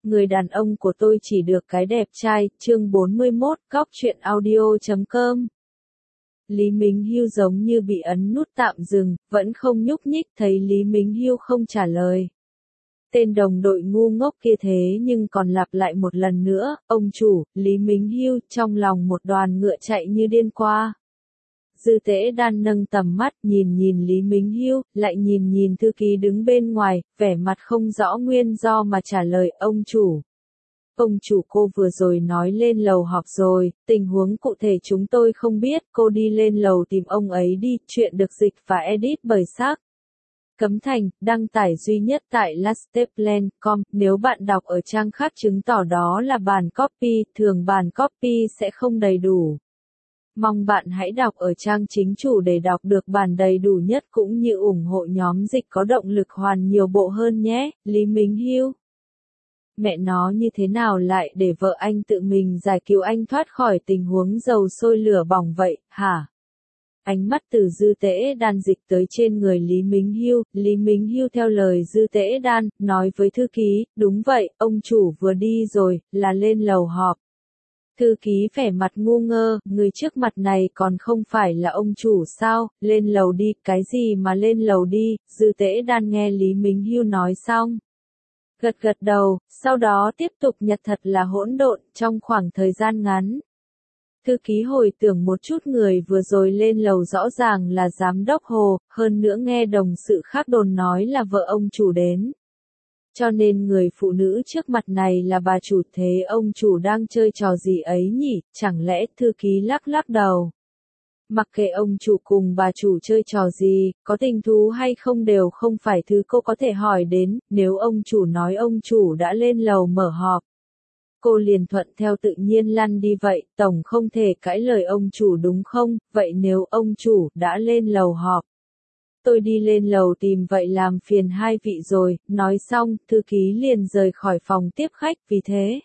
Người đàn ông của tôi chỉ được cái đẹp trai, chương 41, Góc Chuyện Audio.com. Lý Minh Hưu giống như bị ấn nút tạm dừng, vẫn không nhúc nhích, thấy Lý Minh Hưu không trả lời. Tên đồng đội ngu ngốc kia thế nhưng còn lặp lại một lần nữa, ông chủ, Lý Minh Hưu, trong lòng một đoàn ngựa chạy như điên qua. Dư Tế Đan nâng tầm mắt, nhìn Lý Minh Hưu, lại nhìn thư ký đứng bên ngoài, vẻ mặt không rõ nguyên do mà trả lời, ông chủ. Ông chủ, cô vừa rồi nói lên lầu họp rồi, tình huống cụ thể chúng tôi không biết, cô đi lên lầu tìm ông ấy đi, chuyện được dịch và edit bởi Sắc. Cấm Thành, đăng tải duy nhất tại lasteplan.com, nếu bạn đọc ở trang khác chứng tỏ đó là bản copy, thường bản copy sẽ không đầy đủ. Mong bạn hãy đọc ở trang chính chủ để đọc được bản đầy đủ nhất cũng như ủng hộ nhóm dịch có động lực hoàn nhiều bộ hơn nhé, Lý Minh Hưu. Mẹ nó như thế nào lại để vợ anh tự mình giải cứu anh thoát khỏi tình huống dầu sôi lửa bỏng vậy, hả? Ánh mắt từ Dư Tế Đan dịch tới trên người Lý Minh Hưu theo lời Dư Tế Đan, nói với thư ký, đúng vậy, ông chủ vừa đi rồi, là lên lầu họp. Thư ký vẻ mặt ngu ngơ, người trước mặt này còn không phải là ông chủ sao, lên lầu đi, cái gì mà lên lầu đi, Dư Tế Đan nghe Lý Minh Hưu nói xong. Gật đầu, sau đó tiếp tục nhặt thật là hỗn độn, trong khoảng thời gian ngắn. Thư ký hồi tưởng một chút người vừa rồi lên lầu rõ ràng là giám đốc Hồ, hơn nữa nghe đồng sự khác đồn nói là vợ ông chủ đến. Cho nên người phụ nữ trước mặt này là bà chủ, thế ông chủ đang chơi trò gì ấy nhỉ, chẳng lẽ thư ký lắc đầu. Mặc kệ ông chủ cùng bà chủ chơi trò gì, có tình thú hay không đều không phải thứ cô có thể hỏi đến, nếu ông chủ nói ông chủ đã lên lầu mở họp. Cô liền thuận theo tự nhiên lăn đi vậy, tổng không thể cãi lời ông chủ đúng không, vậy nếu ông chủ đã lên lầu họp. Tôi đi lên lầu tìm vậy làm phiền hai vị rồi, nói xong, thư ký liền rời khỏi phòng tiếp khách, vì thế.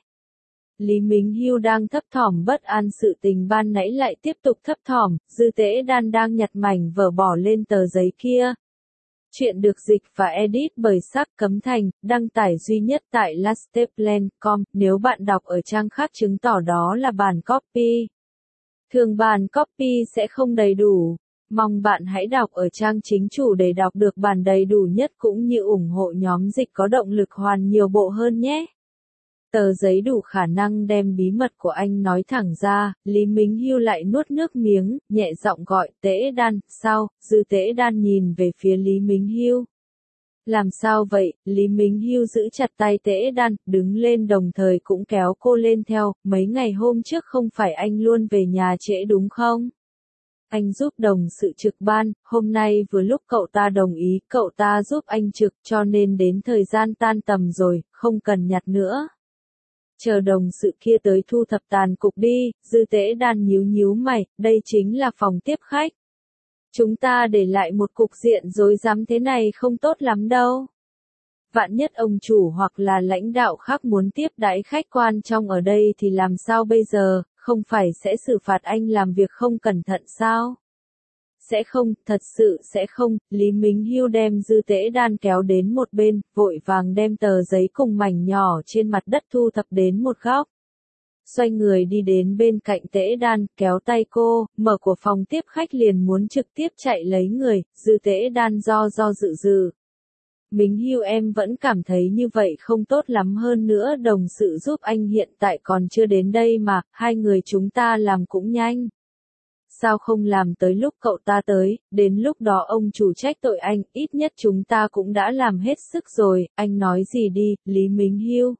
Lý Minh Hưu đang thấp thỏm bất an sự tình ban nãy lại tiếp tục thấp thỏm, Dư Tế Đan đang nhặt mảnh vở bỏ lên tờ giấy kia. Chuyện được dịch và edit bởi Sắc Cấm Thành, đăng tải duy nhất tại lasteplan.com, nếu bạn đọc ở trang khác chứng tỏ đó là bản copy. Thường bản copy sẽ không đầy đủ. Mong bạn hãy đọc ở trang chính chủ để đọc được bản đầy đủ nhất cũng như ủng hộ nhóm dịch có động lực hoàn nhiều bộ hơn nhé. Tờ giấy đủ khả năng đem bí mật của anh nói thẳng ra, Lý Minh Hưu lại nuốt nước miếng, nhẹ giọng gọi, Tế Đan, sao, Dư Tế Đan nhìn về phía Lý Minh Hưu. Làm sao vậy, Lý Minh Hưu giữ chặt tay Tế Đan, đứng lên đồng thời cũng kéo cô lên theo, mấy ngày hôm trước không phải anh luôn về nhà trễ đúng không? Anh giúp đồng sự trực ban, hôm nay vừa lúc cậu ta đồng ý, cậu ta giúp anh trực cho nên đến thời gian tan tầm rồi, không cần nhặt nữa. Chờ đồng sự kia tới thu thập tàn cục đi, Dư Tế Đan nhíu mày, đây chính là phòng tiếp khách. Chúng ta để lại một cục diện rối rắm thế này không tốt lắm đâu. Vạn nhất ông chủ hoặc là lãnh đạo khác muốn tiếp đãi khách quan trong ở đây thì làm sao bây giờ, không phải sẽ xử phạt anh làm việc không cẩn thận sao? Sẽ không, thật sự sẽ không, Lý Minh Hưu đem Dư Tế Đan kéo đến một bên, vội vàng đem tờ giấy cùng mảnh nhỏ trên mặt đất thu thập đến một góc. Xoay người đi đến bên cạnh Tế Đan, kéo tay cô, mở của phòng tiếp khách liền muốn trực tiếp chạy lấy người, Dư Tế Đan do dự. Minh Hưu, em vẫn cảm thấy như vậy không tốt lắm, hơn nữa đồng sự giúp anh hiện tại còn chưa đến đây mà, hai người chúng ta làm cũng nhanh. Sao không làm tới lúc cậu ta tới, đến lúc đó ông chủ trách tội anh, ít nhất chúng ta cũng đã làm hết sức rồi, anh nói gì đi, Lý Minh Hưu.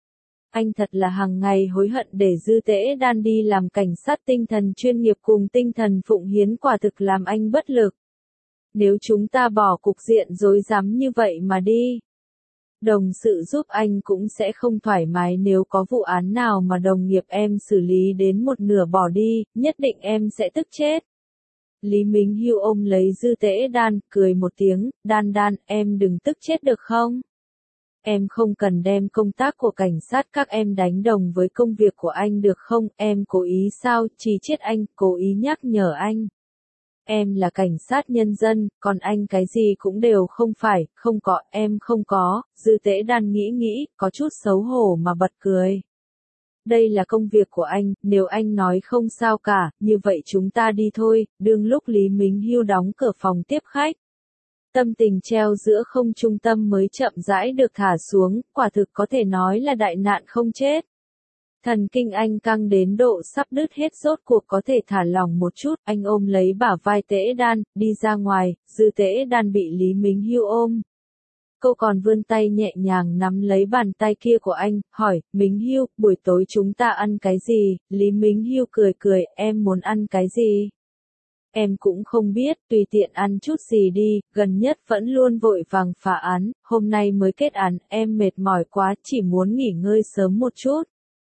Anh thật là hàng ngày hối hận để Dư Tế Đan đi làm cảnh sát tinh thần chuyên nghiệp cùng tinh thần phụng hiến, quả thực làm anh bất lực. Nếu chúng ta bỏ cục diện rối rắm như vậy mà đi, đồng sự giúp anh cũng sẽ không thoải mái, nếu có vụ án nào mà đồng nghiệp em xử lý đến một nửa bỏ đi, nhất định em sẽ tức chết. Lý Minh Hưu ôm lấy Dư Tế Đan, cười một tiếng, Đan, em đừng tức chết được không? Em không cần đem công tác của cảnh sát các em đánh đồng với công việc của anh được không, em cố ý sao, chỉ chết anh, cố ý nhắc nhở anh. Em là cảnh sát nhân dân, còn anh cái gì cũng đều không phải, không có, em không có, Dư Tế Đan nghĩ, có chút xấu hổ mà bật cười. Đây là công việc của anh, nếu anh nói không sao cả, như vậy chúng ta đi thôi, đương lúc Lý Minh Hưu đóng cửa phòng tiếp khách. Tâm tình treo giữa không trung tâm mới chậm rãi được thả xuống, quả thực có thể nói là đại nạn không chết. Thần kinh anh căng đến độ sắp đứt hết rốt cuộc có thể thả lỏng một chút, anh ôm lấy bả vai Tế Đan, đi ra ngoài, Dư Tế Đan bị Lý Minh Hưu ôm. Cô còn vươn tay nhẹ nhàng nắm lấy bàn tay kia của anh, hỏi, Minh Hưu, buổi tối chúng ta ăn cái gì? Lý Minh Hưu cười, em muốn ăn cái gì? Em cũng không biết, tùy tiện ăn chút gì đi, gần nhất vẫn luôn vội vàng phá án, hôm nay mới kết án, em mệt mỏi quá, chỉ muốn nghỉ ngơi sớm một chút.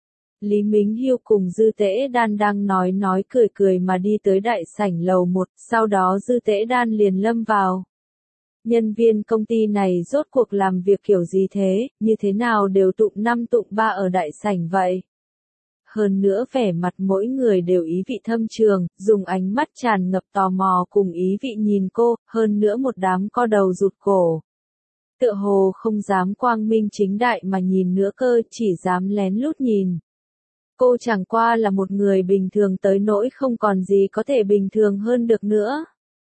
Lý Minh Hưu cùng Dư Tế Đan đang nói cười mà đi tới đại sảnh lầu 1, sau đó Dư Tế Đan liền lâm vào. Nhân viên công ty này rốt cuộc làm việc kiểu gì thế, như thế nào đều tụng 5 tụng 3 ở đại sảnh vậy? Hơn nữa vẻ mặt mỗi người đều ý vị thâm trường, dùng ánh mắt tràn ngập tò mò cùng ý vị nhìn cô, hơn nữa một đám co đầu rụt cổ. Tựa hồ không dám quang minh chính đại mà nhìn nữa cơ, chỉ dám lén lút nhìn. Cô chẳng qua là một người bình thường tới nỗi không còn gì có thể bình thường hơn được nữa.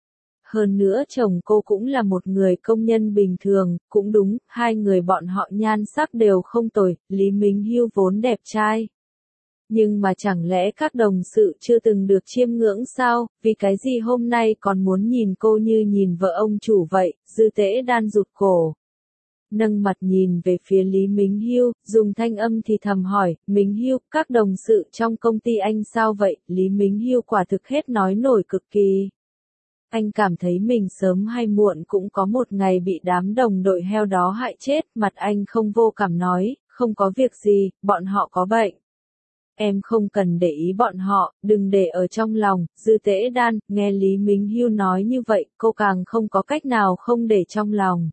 Hơn nữa chồng cô cũng là một người công nhân bình thường, cũng đúng, hai người bọn họ nhan sắc đều không tồi, Lý Minh Hưu vốn đẹp trai. Nhưng mà chẳng lẽ các đồng sự chưa từng được chiêm ngưỡng sao, vì cái gì hôm nay còn muốn nhìn cô như nhìn vợ ông chủ vậy, Dư Tế Đan rụt cổ. Nâng mặt nhìn về phía Lý Minh Hưu, dùng thanh âm thì thầm hỏi, Minh Hưu, các đồng sự trong công ty anh sao vậy? Lý Minh Hưu quả thực hết nói nổi cực kỳ. Anh cảm thấy mình sớm hay muộn cũng có một ngày bị đám đồng đội heo đó hại chết, mặt anh không vô cảm nói, không có việc gì, bọn họ có bệnh. Em không cần để ý bọn họ, đừng để ở trong lòng, Dư Tế Đan, nghe Lý Minh Hưu nói như vậy, cô càng không có cách nào không để trong lòng.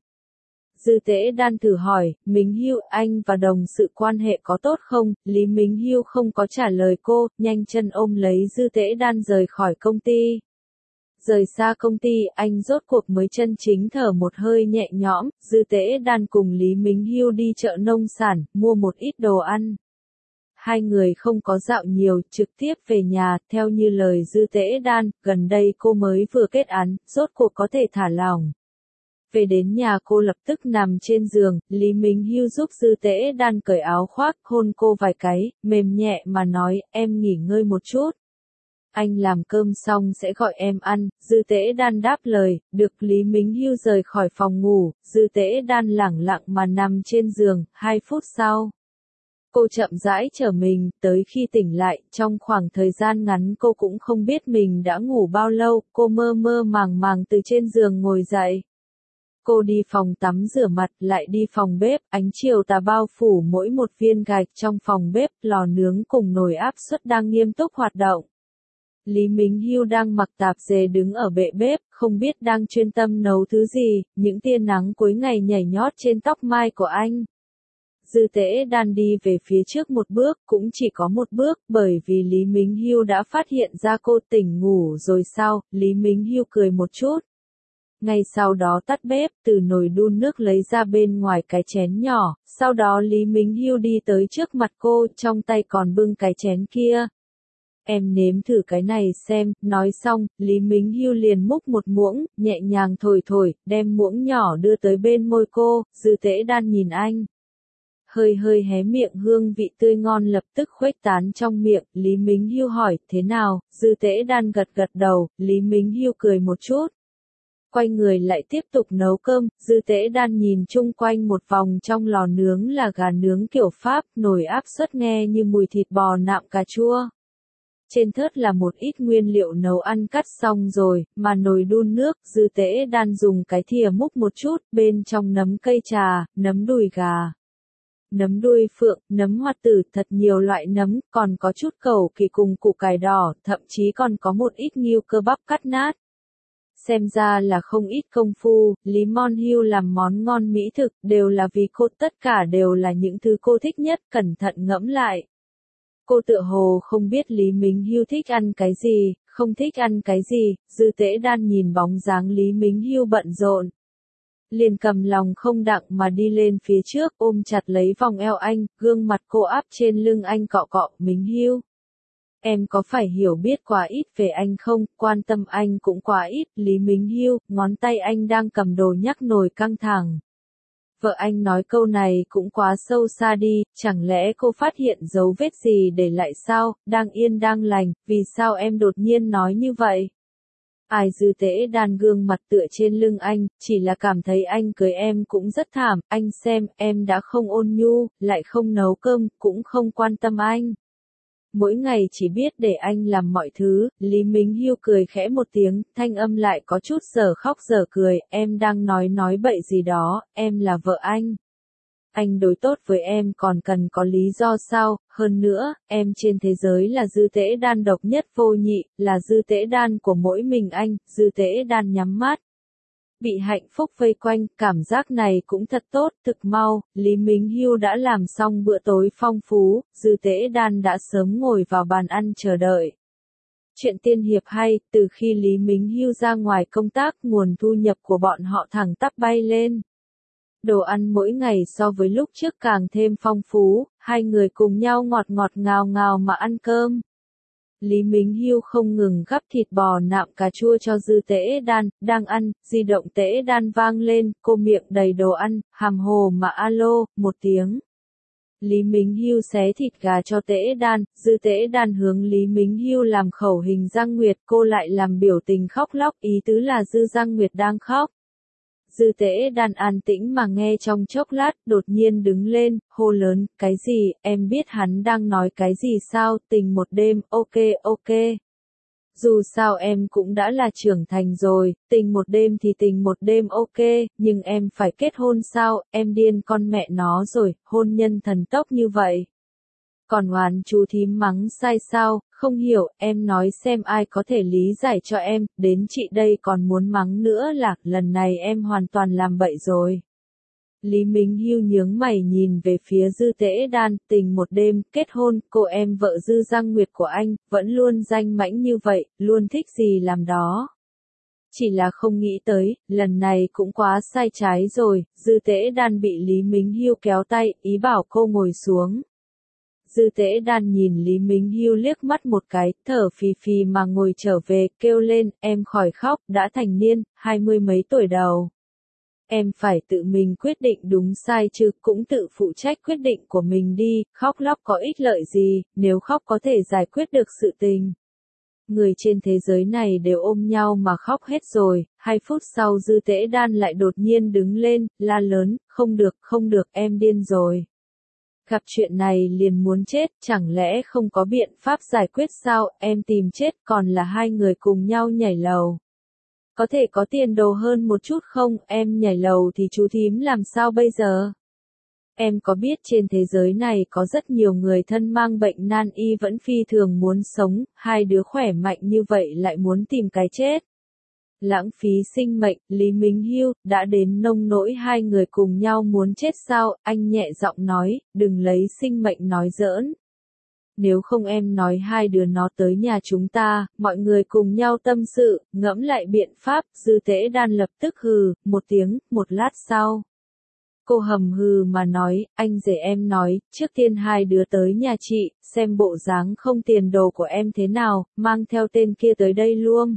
Dư Tế Đan thử hỏi, Minh Hưu, anh và đồng sự quan hệ có tốt không? Lý Minh Hưu không có trả lời cô, nhanh chân ôm lấy Dư Tế Đan rời khỏi công ty. Rời xa công ty, anh rốt cuộc mới chân chính thở một hơi nhẹ nhõm, Dư Tế Đan cùng Lý Minh Hưu đi chợ nông sản, mua một ít đồ ăn. Hai người không có dạo nhiều, trực tiếp về nhà, theo như lời Dư Tế Đan, gần đây cô mới vừa kết án, rốt cuộc có thể thả lỏng. Về đến nhà cô lập tức nằm trên giường, Lý Minh Hưu giúp Dư Tế Đan cởi áo khoác, hôn cô vài cái, mềm nhẹ mà nói, em nghỉ ngơi một chút. Anh làm cơm xong sẽ gọi em ăn, Dư Tế Đan đáp lời, được. Lý Minh Hưu rời khỏi phòng ngủ, Dư Tế Đan lẳng lặng mà nằm trên giường, 2 phút sau. Cô chậm rãi trở mình, tới khi tỉnh lại, trong khoảng thời gian ngắn cô cũng không biết mình đã ngủ bao lâu, cô mơ mơ màng màng từ trên giường ngồi dậy. Cô đi phòng tắm rửa mặt, lại đi phòng bếp, ánh chiều tà bao phủ mỗi một viên gạch trong phòng bếp, lò nướng cùng nồi áp suất đang nghiêm túc hoạt động. Lý Minh Hưu đang mặc tạp dề đứng ở bệ bếp, không biết đang chuyên tâm nấu thứ gì, những tia nắng cuối ngày nhảy nhót trên tóc mai của anh. Dư Tế Đan đi về phía trước một bước, cũng chỉ có một bước, bởi vì Lý Minh Hưu đã phát hiện ra cô tỉnh ngủ rồi sao, Lý Minh Hưu cười một chút. Ngay sau đó tắt bếp, từ nồi đun nước lấy ra bên ngoài cái chén nhỏ, sau đó Lý Minh Hưu đi tới trước mặt cô, trong tay còn bưng cái chén kia. Em nếm thử cái này xem, nói xong, Lý Minh Hưu liền múc một muỗng, nhẹ nhàng thổi, đem muỗng nhỏ đưa tới bên môi cô, Dư Tế Đan nhìn anh. Hơi hé miệng, hương vị tươi ngon lập tức khuếch tán trong miệng, Lý Minh Hưu hỏi, thế nào? Dư Tế Đan gật đầu, Lý Minh Hưu cười một chút. Quay người lại tiếp tục nấu cơm, Dư Tế Đan nhìn chung quanh một vòng, trong lò nướng là gà nướng kiểu Pháp, nồi áp suất nghe như mùi thịt bò nạm cà chua. Trên thớt là một ít nguyên liệu nấu ăn cắt xong rồi, mà nồi đun nước, Dư Tế Đan dùng cái thìa múc một chút, bên trong nấm cây trà, nấm đùi gà, nấm đuôi phượng, nấm hoạt tử, thật nhiều loại nấm, còn có chút cẩu kỳ cùng củ cải đỏ, thậm chí còn có một ít nghêu cơ bắp cắt nát. Xem ra là không ít công phu, Lý Mon Hưu làm món ngon mỹ thực, đều là vì cô, tất cả đều là những thứ cô thích nhất, cẩn thận ngẫm lại. Cô tựa hồ không biết Lý Minh Hưu thích ăn cái gì, không thích ăn cái gì, Dư Tế Đan nhìn bóng dáng Lý Mính Hiêu bận rộn. Liền cầm lòng không đặng mà đi lên phía trước, ôm chặt lấy vòng eo anh, gương mặt cô áp trên lưng anh cọ cọ, Mính Hiêu. Em có phải hiểu biết quá ít về anh không, quan tâm anh cũng quá ít, Lý Mính Hiêu, ngón tay anh đang cầm đồ nhắc nồi căng thẳng. Vợ anh nói câu này cũng quá sâu xa đi, chẳng lẽ cô phát hiện dấu vết gì để lại sao, đang yên đang lành, vì sao em đột nhiên nói như vậy? Ai Dư Tế Đan gương mặt tựa trên lưng anh, chỉ là cảm thấy anh cưới em cũng rất thảm, anh xem, em đã không ôn nhu, lại không nấu cơm, cũng không quan tâm anh. Mỗi ngày chỉ biết để anh làm mọi thứ, Lý Mính Hiêu cười khẽ một tiếng, thanh âm lại có chút giờ khóc giờ cười, em đang nói bậy gì đó, em là vợ anh. Anh đối tốt với em còn cần có lý do sao, hơn nữa, em trên thế giới là Dư Tế Đan độc nhất vô nhị, là Dư Tế Đan của mỗi mình anh, Dư Tế Đan nhắm mắt. Bị hạnh phúc vây quanh, cảm giác này cũng thật tốt, thực mau, Lý Mính Hiêu đã làm xong bữa tối phong phú, Dư Tế Đan đã sớm ngồi vào bàn ăn chờ đợi. Chuyện tiên hiệp hay, từ khi Lý Mính Hiêu ra ngoài công tác, nguồn thu nhập của bọn họ thẳng tắp bay lên. Đồ ăn mỗi ngày so với lúc trước càng thêm phong phú, hai người cùng nhau ngọt ngọt ngào ngào mà ăn cơm. Lý Mính Hiêu không ngừng gắp thịt bò nạm cà chua cho Dư Tế Đan, đang ăn, di động Tế Đan vang lên, cô miệng đầy đồ ăn, hàm hồ mà alo, một tiếng. Lý Mính Hiêu xé thịt gà cho Tế Đan, Dư Tế Đan hướng Lý Mính Hiêu làm khẩu hình Giang Nguyệt, cô lại làm biểu tình khóc lóc, ý tứ là Dư Giang Nguyệt đang khóc. Dư Tế Đan an tĩnh mà nghe trong chốc lát, đột nhiên đứng lên, hô lớn, cái gì, em biết hắn đang nói cái gì sao, tình một đêm, ok. Dù sao em cũng đã là trưởng thành rồi, tình một đêm thì tình một đêm ok, nhưng em phải kết hôn sao, em điên con mẹ nó rồi, hôn nhân thần tốc như vậy. Còn oán chú thím mắng sai sao, không hiểu, em nói xem ai có thể lý giải cho em, đến chị đây còn muốn mắng nữa là, lần này em hoàn toàn làm bậy rồi. Lý Mính Hiêu nhướng mày nhìn về phía Dư Tế Đan, tình một đêm, kết hôn, cô em vợ Dư Giang Nguyệt của anh, vẫn luôn danh mãnh như vậy, luôn thích gì làm đó. Chỉ là không nghĩ tới, lần này cũng quá sai trái rồi, Dư Tế Đan bị Lý Mính Hiêu kéo tay, ý bảo cô ngồi xuống. Dư Tế Đan nhìn Lý Mính Hiêu liếc mắt một cái, thở phì phì mà ngồi trở về, kêu lên, em khỏi khóc, đã thành niên, 20 mấy tuổi đầu. Em phải tự mình quyết định đúng sai chứ, cũng tự phụ trách quyết định của mình đi, khóc lóc có ích lợi gì, nếu khóc có thể giải quyết được sự tình. Người trên thế giới này đều ôm nhau mà khóc hết rồi, 2 phút sau Dư Tế Đan lại đột nhiên đứng lên, la lớn, không được, em điên rồi. Gặp chuyện này liền muốn chết, chẳng lẽ không có biện pháp giải quyết sao, em tìm chết, còn là hai người cùng nhau nhảy lầu. Có thể có tiền đồ hơn một chút không, em nhảy lầu thì chú thím làm sao bây giờ? Em có biết trên thế giới này có rất nhiều người thân mang bệnh nan y vẫn phi thường muốn sống, hai đứa khỏe mạnh như vậy lại muốn tìm cái chết. Lãng phí sinh mệnh, Lý Mính Hiêu, đã đến nông nỗi hai người cùng nhau muốn chết sao, anh nhẹ giọng nói, đừng lấy sinh mệnh nói giỡn. Nếu không em nói hai đứa nó tới nhà chúng ta, mọi người cùng nhau tâm sự, ngẫm lại biện pháp, Dư Tế Đan lập tức hừ, một tiếng, một lát sau. Cô hầm hừ mà nói, anh rể em nói, trước tiên hai đứa tới nhà chị, xem bộ dáng không tiền đồ của em thế nào, mang theo tên kia tới đây luôn.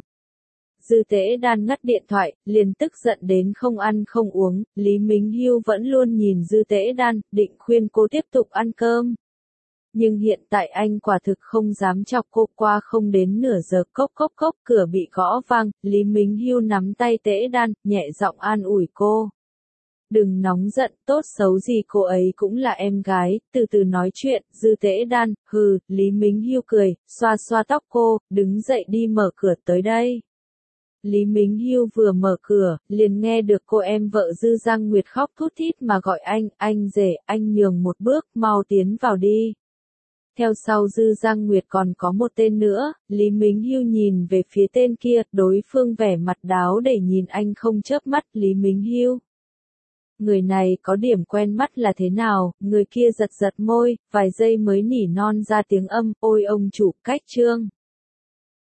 Dư Tế Đan ngắt điện thoại, liền tức giận đến không ăn không uống, Lý Mính Hiêu vẫn luôn nhìn Dư Tế Đan, định khuyên cô tiếp tục ăn cơm. Nhưng hiện tại anh quả thực không dám chọc cô, qua không đến nửa giờ cốc, cửa bị gõ vang, Lý Mính Hiêu nắm tay Tế Đan, nhẹ giọng an ủi cô. Đừng nóng giận, tốt xấu gì cô ấy cũng là em gái, từ từ nói chuyện, Dư Tế Đan, hừ, Lý Mính Hiêu cười, xoa xoa tóc cô, đứng dậy đi mở cửa tới đây. Lý Mính Hiêu vừa mở cửa, liền nghe được cô em vợ Dư Giang Nguyệt khóc thút thít mà gọi anh rể, anh nhường một bước, mau tiến vào đi. Theo sau Dư Giang Nguyệt còn có một tên nữa, Lý Mính Hiêu nhìn về phía tên kia, đối phương vẻ mặt đáo để nhìn anh không chớp mắt, Lý Mính Hiêu. Người này có điểm quen mắt là thế nào, người kia giật giật môi, vài giây mới nỉ non ra tiếng âm, ôi ông chủ, cách trương.